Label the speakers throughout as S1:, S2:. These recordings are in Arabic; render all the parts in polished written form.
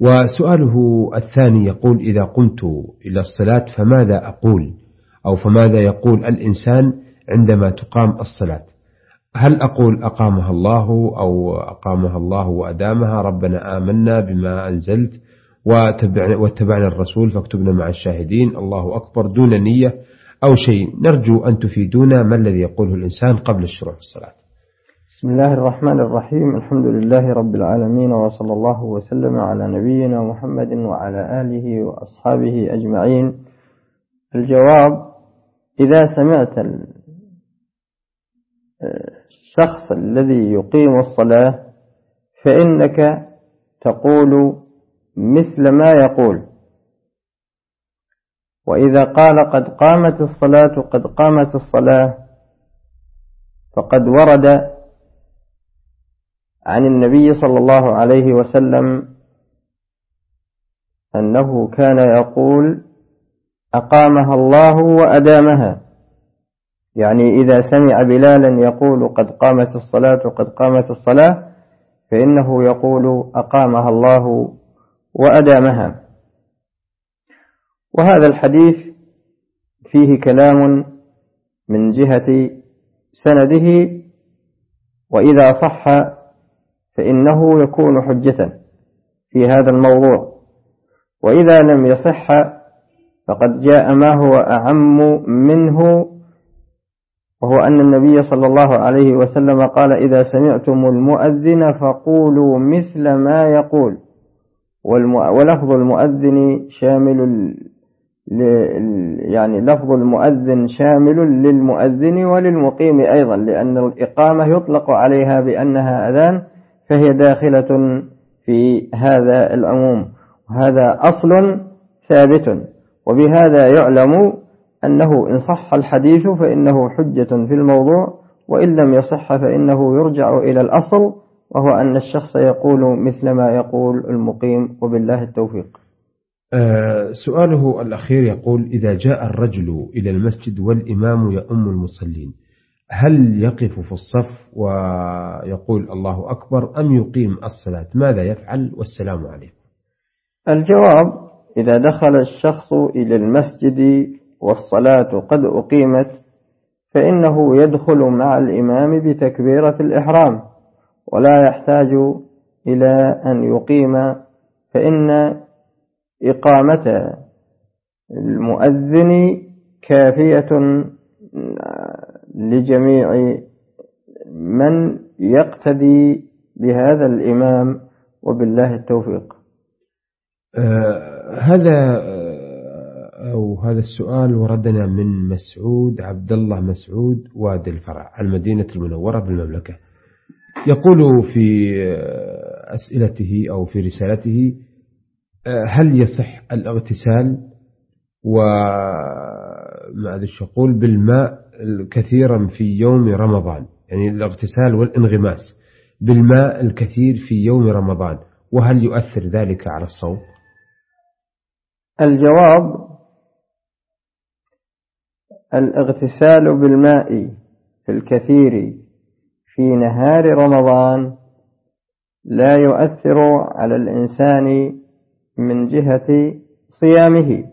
S1: وسؤاله الثاني يقول: إذا قمت إلى الصلاة فماذا أقول، أو فماذا يقول الإنسان عندما تقام الصلاة؟ هل أقول أقامها الله، أو أقامها الله وأدامها، ربنا آمنا بما أنزلت واتبعنا الرسول فاكتبنا مع الشاهدين، الله أكبر، دون نية أو شيء؟ نرجو أن تفيدونا ما الذي يقوله الإنسان قبل الشروع في الصلاة.
S2: بسم الله الرحمن الرحيم. الحمد لله رب العالمين، وصلى الله وسلم على نبينا محمد وعلى آله وأصحابه أجمعين. الجواب: إذا سمعت الشخص الذي يقيم الصلاة فإنك تقول مثل ما يقول، وإذا قال قد قامت الصلاة قد قامت الصلاة فقد ورد عن النبي صلى الله عليه وسلم أنه كان يقول أقامها الله وأدامها، يعني إذا سمع بلالا يقول قد قامت الصلاة قد قامت الصلاة فإنه يقول أقامها الله وأدامها. وهذا الحديث فيه كلام من جهة سنده، وإذا صح فإنه يكون حجة في هذا الموضوع، وإذا لم يصح فقد جاء ما هو أعم منه، وهو أن النبي صلى الله عليه وسلم قال: إذا سمعتم المؤذن فقولوا مثل ما يقول. ولفظ المؤذن شامل يعني لفظ المؤذن شامل للمؤذن وللمقيم أيضا، لأن الإقامة يطلق عليها بأنها أذان، فهي داخلة في هذا العموم، وهذا أصل ثابت. وبهذا يعلم أنه إن صح الحديث فإنه حجة في الموضوع، وإن لم يصح فإنه يرجع إلى الأصل، وهو أن الشخص يقول مثل ما يقول المقيم، وبالله التوفيق.
S1: سؤاله الأخير يقول: إذا جاء الرجل إلى المسجد والإمام يؤم المصلين، هل يقف في الصف ويقول الله أكبر أم يقيم الصلاة؟ ماذا يفعل؟ والسلام عليكم.
S2: الجواب: إذا دخل الشخص إلى المسجد والصلاة قد أقيمت فإنه يدخل مع الإمام بتكبيرة الإحرام، ولا يحتاج إلى أن يقيم، فإن إقامة المؤذن كافية لجميع من يقتدي بهذا الإمام، وبالله التوفيق.
S1: هذا السؤال وردنا من مسعود عبد الله مسعود وادي الفرع، المدينة المنورة بالمملكة. يقول في أسئلته أو في رسالته: هل يصح الاغتسال يقول بالماء كثيرا في يوم رمضان، يعني الاغتسال والانغماس بالماء الكثير في يوم رمضان، وهل يؤثر ذلك على الصوم؟
S2: الجواب: الاغتسال بالماء الكثير في نهار رمضان لا يؤثر على الإنسان من جهة صيامه،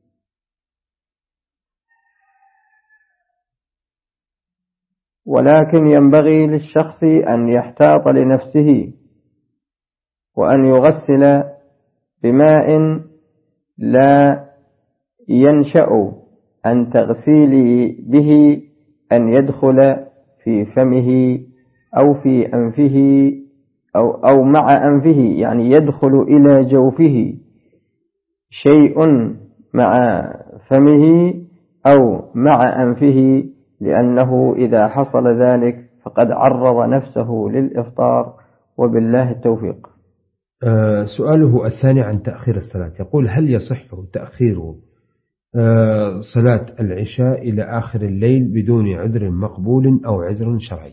S2: ولكن ينبغي للشخص أن يحتاط لنفسه وأن يغسل بماء لا ينشأ عن تغسيل به أن يدخل في فمه أو في أنفه أو مع أنفه، يعني يدخل إلى جوفه شيء مع فمه أو مع أنفه، لأنه إذا حصل ذلك فقد عرض نفسه للإفطار، وبالله التوفيق.
S1: سؤاله الثاني عن تأخير الصلاة، يقول: هل يصح تأخير صلاة العشاء إلى آخر الليل بدون عذر مقبول أو عذر شرعي؟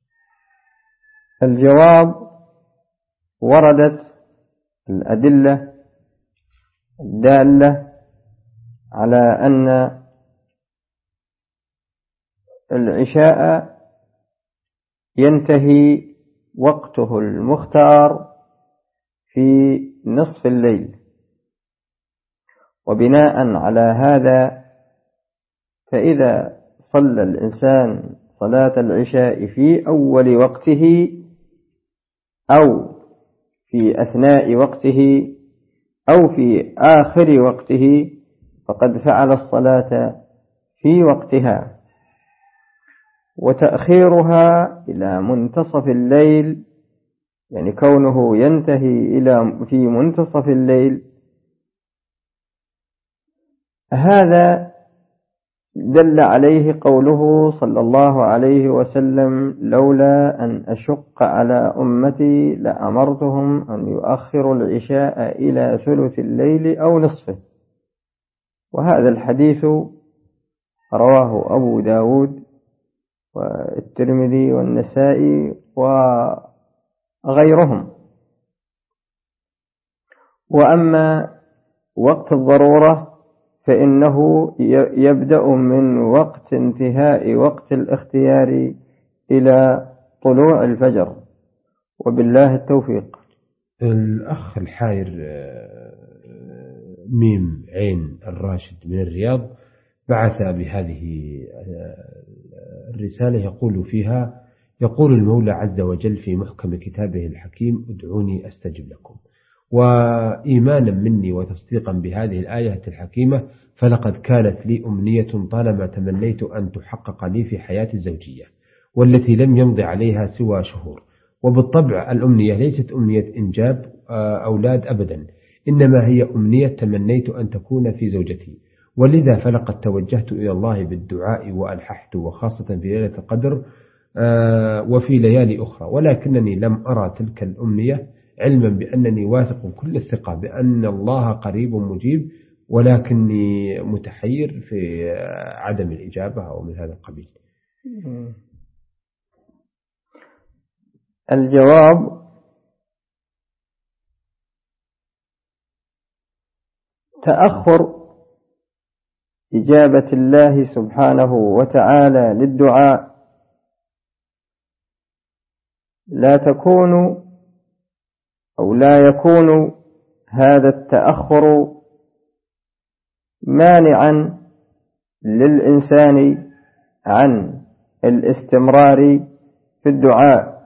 S2: الجواب: وردت الأدلة الدالة على أن العشاء ينتهي وقته المختار في نصف الليل. وبناء على هذا فإذا صلى الإنسان صلاة العشاء في أول وقته أو في أثناء وقته أو في آخر وقته فقد فعل الصلاة في وقتها. وتأخيرها إلى منتصف الليل، يعني كونه ينتهي في منتصف الليل، هذا دل عليه قوله صلى الله عليه وسلم: لولا أن أشق على أمتي لأمرتهم أن يؤخروا العشاء إلى ثلث الليل أو نصفه. وهذا الحديث رواه أبو داود والترمذي والنسائي وغيرهم. وأما وقت الضرورة فإنه يبدأ من وقت انتهاء وقت الاختيار إلى طلوع الفجر، وبالله التوفيق.
S1: الأخ الحاير ميم عين الراشد من الرياض بعث بهذه الرسالة يقول فيها: يقول المولى عز وجل في محكم كتابه الحكيم: ادعوني أستجب لكم. وإيمانا مني وتصديقا بهذه الآية الحكيمة فلقد كانت لي أمنية طالما تمنيت أن تحقق لي في حياتي الزوجية، والتي لم يمضي عليها سوى شهور. وبالطبع الأمنية ليست أمنية إنجاب أولاد أبدا، إنما هي أمنية تمنيت أن تكون في زوجتي. ولذا فلقد توجهت إلى الله بالدعاء وألححت، وخاصة في ليلة القدر وفي ليالي أخرى، ولكنني لم أرى تلك الأمنية، علما بأنني واثق كل الثقة بأن الله قريب مجيب، ولكني متحير في عدم الإجابة أو من هذا القبيل.
S2: الجواب: تأخر إجابة الله سبحانه وتعالى للدعاء لا يكون هذا التأخر مانعا للإنسان عن الاستمرار في الدعاء،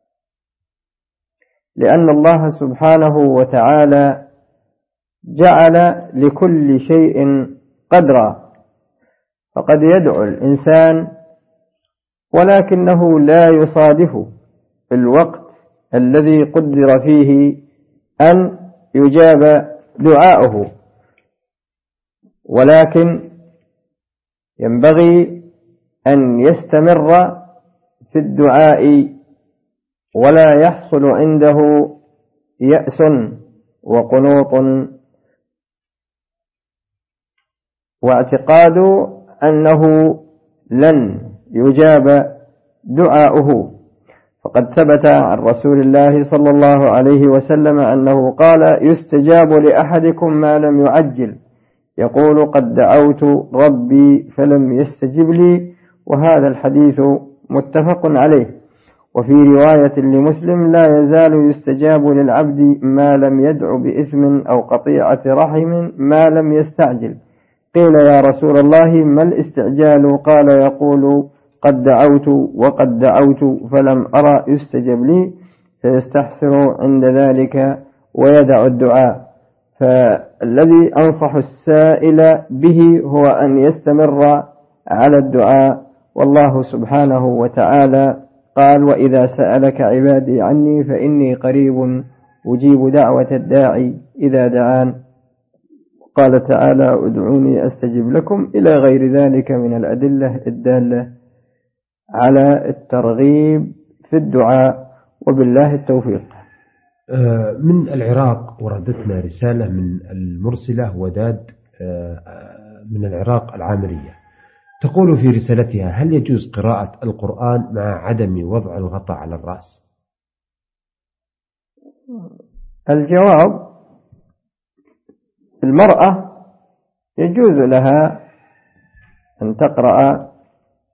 S2: لأن الله سبحانه وتعالى جعل لكل شيء قدرا. فقد يدعو الإنسان ولكنه لا يصادف في الوقت الذي قدر فيه أن يجاب دعاؤه، ولكن ينبغي أن يستمر في الدعاء ولا يحصل عنده يأس وقنوط واعتقاد أنه لن يجاب دعاؤه. فقد ثبت عن رسول الله صلى الله عليه وسلم أنه قال: يستجاب لأحدكم ما لم يعجل، يقول: قد دعوت ربي فلم يستجب لي. وهذا الحديث متفق عليه. وفي رواية لمسلم: لا يزال يستجاب للعبد ما لم يدع بإثم أو قطيعة رحم ما لم يستعجل. قيل: يا رسول الله ما الاستعجال؟ قال: يقول: قد دعوت وقد دعوت فلم أرى يستجب لي، فيستحسر عند ذلك ويدع الدعاء. فالذي أنصح السائل به هو أن يستمر على الدعاء. والله سبحانه وتعالى قال: وإذا سألك عبادي عني فإني قريب أجيب دعوة الداعي إذا دعان. قال تعالى: ادعوني أستجب لكم، إلى غير ذلك من الأدلة الدالة على الترغيب في الدعاء، وبالله التوفيق.
S1: من العراق وردتنا رسالة من المرسلة وداد من العراق العامرية، تقول في رسالتها: هل يجوز قراءة القرآن مع عدم وضع الغطاء على الرأس؟
S2: الجواب: المرأة يجوز لها أن تقرأ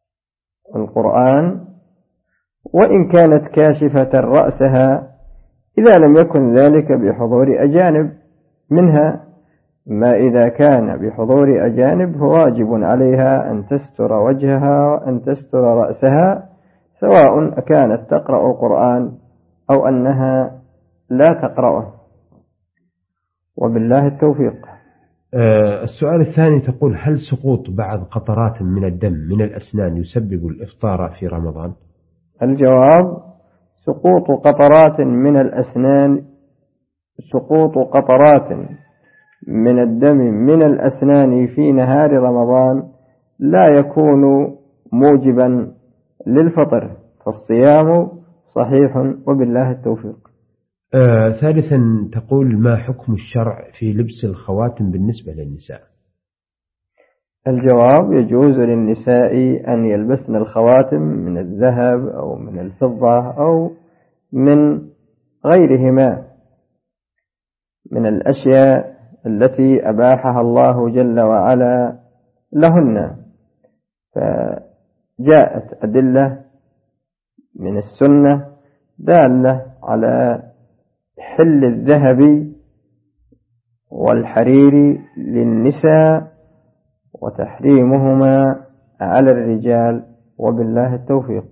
S2: القرآن وإن كانت كاشفة رأسها، إذا لم يكن ذلك بحضور أجانب منها. ما إذا كان بحضور أجانب فواجب عليها أن تستر وجهها وأن تستر رأسها، سواء أكانت تقرأ القرآن أو أنها لا تقرأه، وبالله التوفيق.
S1: السؤال الثاني تقول: هل سقوط بعض قطرات من الدم من الأسنان يسبب الإفطار في رمضان؟
S2: الجواب: سقوط قطرات من الأسنان، سقوط قطرات من الدم من الأسنان في نهار رمضان لا يكون موجبا للفطر، فالصيام صحيح وبالله التوفيق.
S1: ثالثا تقول: ما حكم الشرع في لبس الخواتم بالنسبة للنساء؟
S2: الجواب: يجوز للنساء أن يلبسن الخواتم من الذهب أو من الفضة أو من غيرهما من الأشياء التي أباحها الله جل وعلا لهن، فجاءت أدلة من السنة دالة على حل الذهب والحرير للنساء وتحريمهما على الرجال، وبالله التوفيق.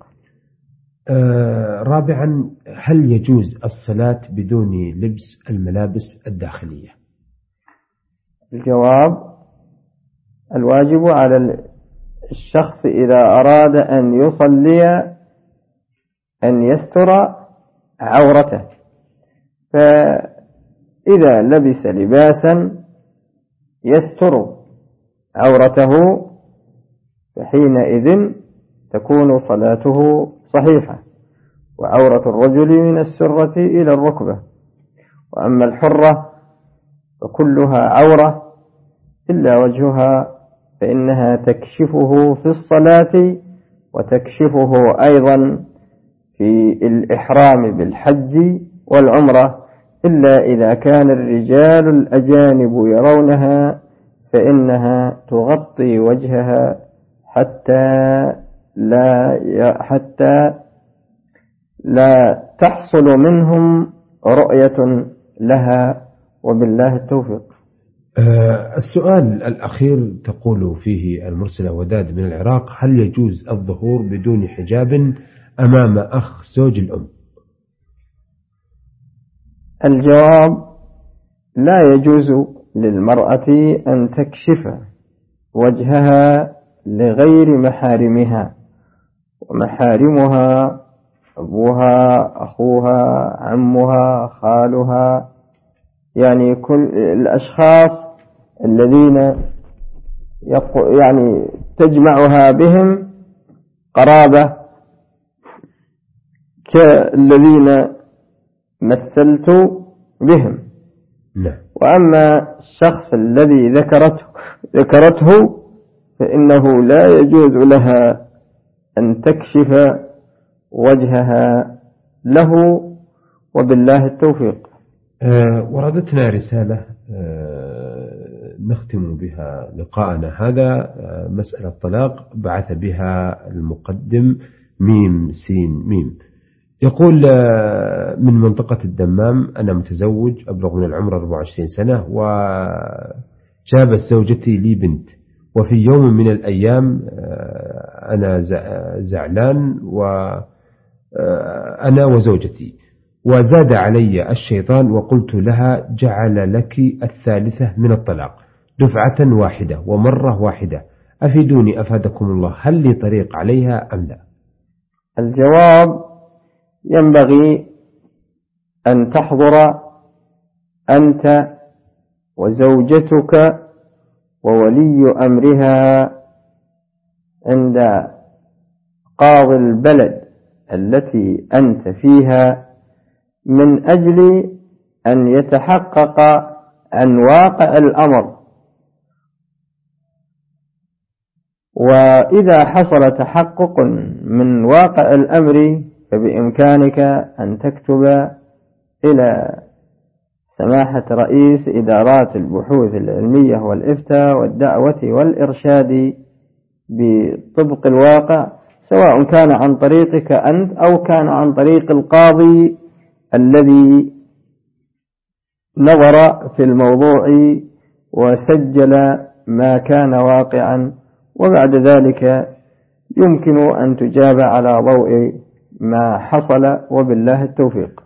S1: رابعا: هل يجوز الصلاة بدون لبس الملابس الداخلية؟
S2: الجواب: الواجب على الشخص إذا أراد أن يصلي أن يستر عورته، فإذا لبس لباسا يستر عورته فحينئذ تكون صلاته صحيحة. وعورة الرجل من السرة إلى الركبة، وأما الحرة فكلها عورة إلا وجهها، فإنها تكشفه في الصلاة وتكشفه أيضا في الإحرام بالحج والعمرة، إلا إذا كان الرجال الأجانب يرونها فإنها تغطي وجهها حتى لا تحصل منهم رؤية لها، وبالله التوفيق.
S1: السؤال الأخير تقول فيه المرسلة وداد من العراق: هل يجوز الظهور بدون حجاب أمام أخ زوج الأم؟
S2: الجواب: لا يجوز للمرأة أن تكشف وجهها لغير محارمها، ومحارمها أبوها، أخوها، عمها، خالها، يعني كل الأشخاص الذين يعني تجمعها بهم قرابة كالذين مثلت بهم. وأما الشخص الذي ذكرته فإنه لا يجوز لها أن تكشف وجهها له، وبالله التوفيق.
S1: وردتنا رسالة نختم بها لقاءنا هذا، مسألة طلاق بعث بها المقدم ميم سين ميم، يقول: من منطقة الدمام، أنا متزوج أبلغ من العمر 24 سنة، وجابت زوجتي لي بنت، وفي يوم من الأيام أنا زعلان وأنا وزوجتي، وزاد علي الشيطان وقلت لها: جعل لك الثالثة من الطلاق دفعة واحدة ومرة واحدة، أفيدوني أفادكم الله، هل لي طريق عليها أم لا؟
S2: الجواب: ينبغي أن تحضر أنت وزوجتك وولي أمرها عند قاضي البلد التي أنت فيها من أجل أن يتحقق عن واقع الأمر، وإذا حصل تحقق من واقع الأمر فبإمكانك أن تكتب إلى سماحة رئيس إدارات البحوث العلمية والإفتاء والدعوة والإرشاد بطبق الواقع، سواء كان عن طريقك أنت أو كان عن طريق القاضي الذي نظر في الموضوع وسجل ما كان واقعا، وبعد ذلك يمكن أن تجاب على ضوء ما حصل، وبالله التوفيق.